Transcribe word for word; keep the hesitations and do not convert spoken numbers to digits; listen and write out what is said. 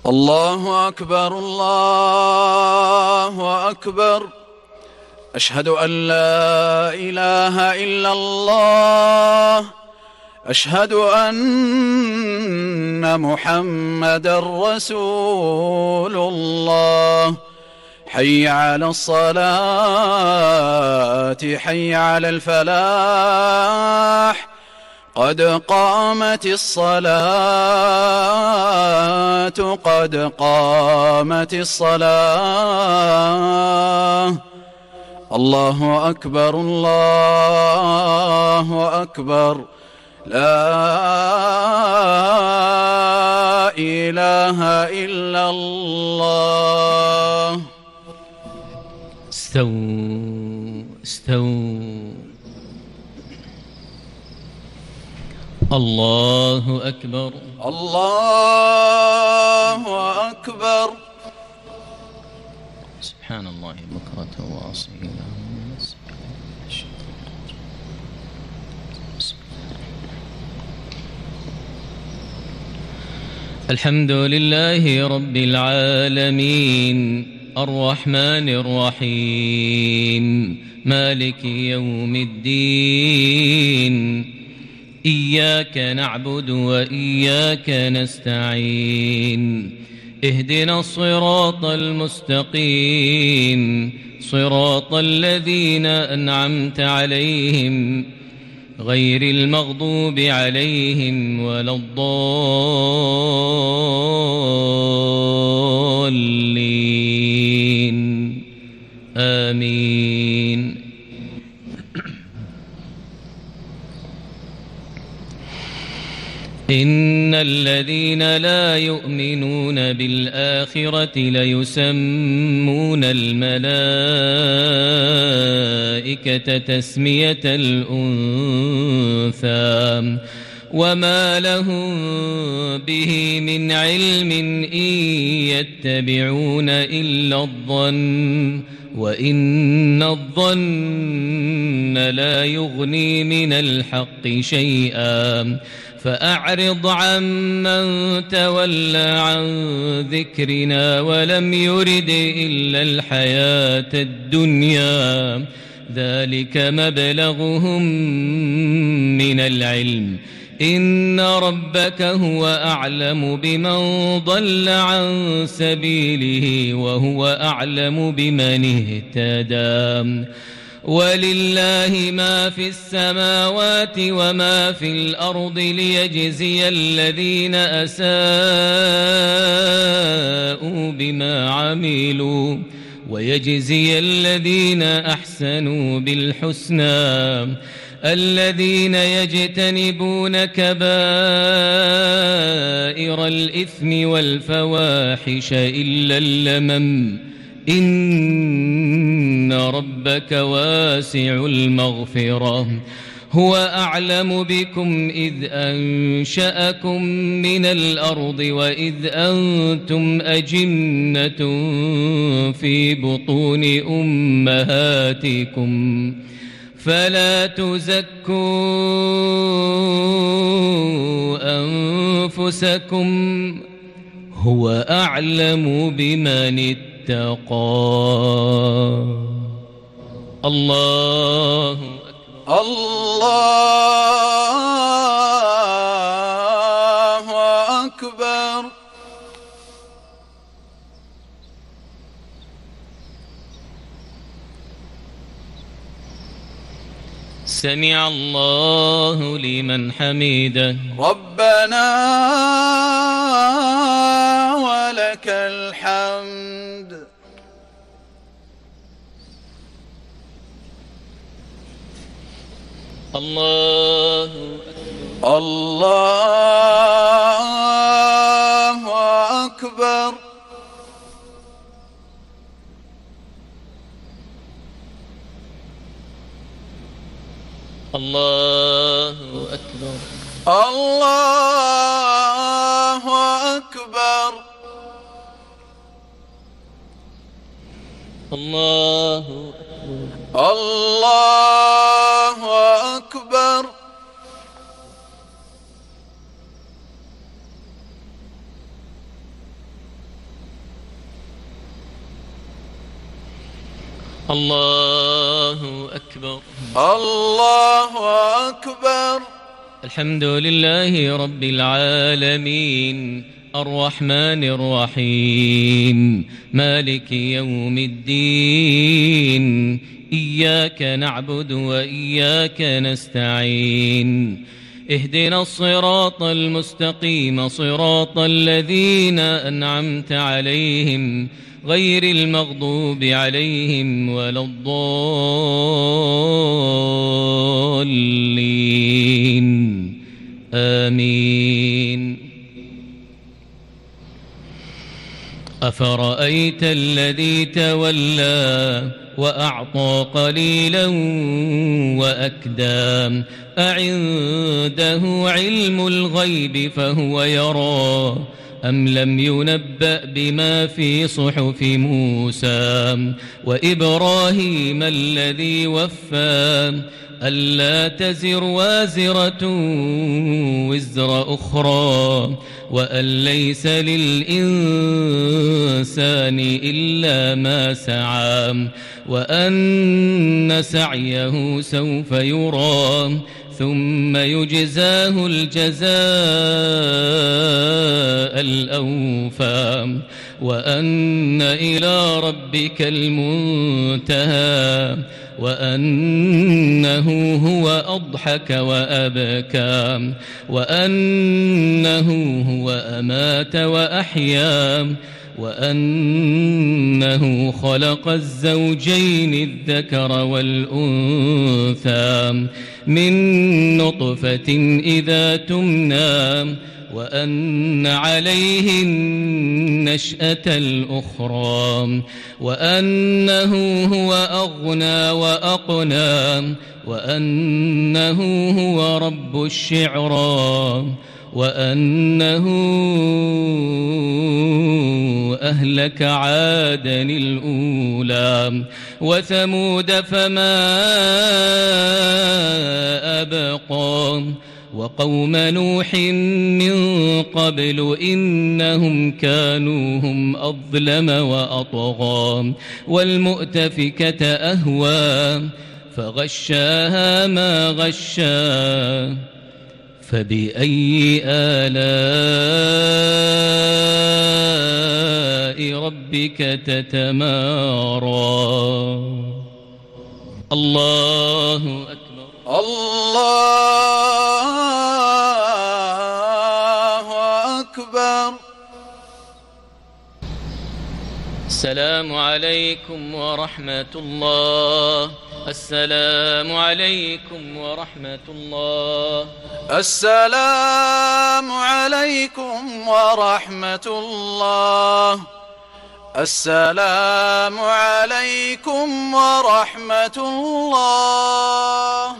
الله أكبر الله أكبر. أشهد أن لا إله إلا الله. أشهد أن محمدًا رسول الله. حي على الصلاة حي على الفلاح. قد قامت الصلاة قد قامت الصلاة. الله أكبر الله أكبر. لا إله إلا الله. استووا استووا. الله أكبر الله أكبر. سبحان الله بكرة وأصيلا. الحمد لله رب العالمين الرحمن الرحيم مالك يوم الدين. إياك نعبد وإياك نستعين. اهدنا الصراط المستقيم صراط الذين أنعمت عليهم غير المغضوب عليهم ولا الضالين. آمين. إن الذين لا يؤمنون بالآخرة ليسمون الملائكة تسمية الأنثى وما لهم به من علم إن يتبعون إلا الظن وإن الظن لا يغني من الحق شيئا. فأعرض عمن تولى عن ذكرنا ولم يرد إلا الحياة الدنيا. ذلك مبلغهم من العلم. إن ربك هو أعلم بمن ضل عن سبيله وهو أعلم بمن اهتدى. ولله ما في السماوات وما في الأرض ليجزي الذين أساءوا بما عملوا ويجزي الذين أحسنوا بالحسنى. الذين يجتنبون كبائر الإثم والفواحش إلا اللمم. إن ربك واسع المغفرة. هو أعلم بكم إذ أنشأكم من الأرض وإذ أنتم أجنة في بطون أمهاتكم فلا تزكوا أنفسكم هو أعلم بمن اتقى. الله أكبر. الله أكبر. سمع الله لمن حمده. ربنا ولك الحمد. الله الله أكبر. الله أكبر. الله أكبر. الله أكبر. الله أكبر. الله أكبر. الله أكبر. الحمد لله رب العالمين الرحمن الرحيم مالك يوم الدين إياك نعبد وإياك نستعين اهدنا الصراط المستقيم صراط الذين أنعمت عليهم غير المغضوب عليهم ولا الضالين آمين. أفرأيت الذي تولى وأعطى قليلا وأكدى أعنده علم الغيب فهو يرى أم لم ينبأ بما في صحف موسى وإبراهيم الذي وفى ألا تزر وازرة وزر أخرى وأن ليس للإنسان إلا ما سعى وأن سعيه سوف يرى ثم يجزاه الجزاء الأوفى وأن إلى ربك المنتهى وأنه هو أضحك وأبكى وأنه هو أمات وأحيا وأنه خلق الزوجين الذكر والأنثى من نطفة إذا تمنى وأن عليه النشأة الأخرى وأنه هو أغنى وأقنى وأنه هو رب الشعرى وأنه أهلك عادا الأولى وثمود فما أبقى وقوم نوح من قبل إنهم كانوا هم أظلم وأطغى والمؤتفكة أهوى فغشاها ما غشا فبأي آلاء ربك تتمارى. الله أكبر. الله أكبر. السلام عليكم ورحمة الله. السلام عليكم ورحمة الله. السلام عليكم ورحمة الله. السلام عليكم ورحمة الله.